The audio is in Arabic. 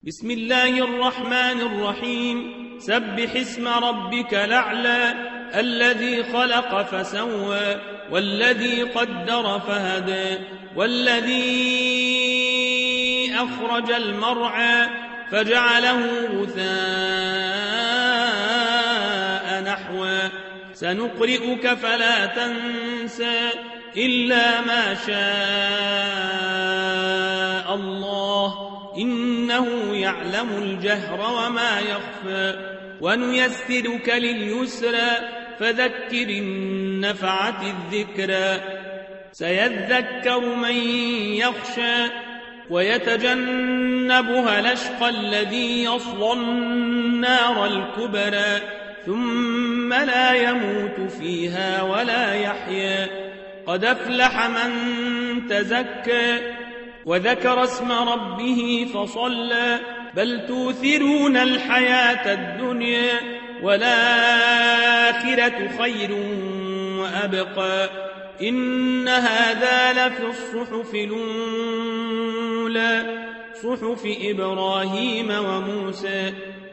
بسم الله الرحمن الرحيم سبح اسم ربك الأعلى الذي خلق فسوى والذي قدر فهدى والذي أخرج المرعى فجعله غثاء نحوا سنقرئك فلا تنسى إلا ما شاء الله إنه يعلم الجهر وما يخفى ونيسرك لليسرى فذكر إن نفعت الذكرى سيذكر من يخشى ويتجنبها الأشقى الذي يصلى النار الكبرى ثم لا يموت فيها ولا يحيا قد أفلح من تزكى وذكر اسم ربه فصلى بل توثرون الحياة الدنيا والآخرة خير وأبقى إن هذا لفي الصحف الأولى صحف إبراهيم وموسى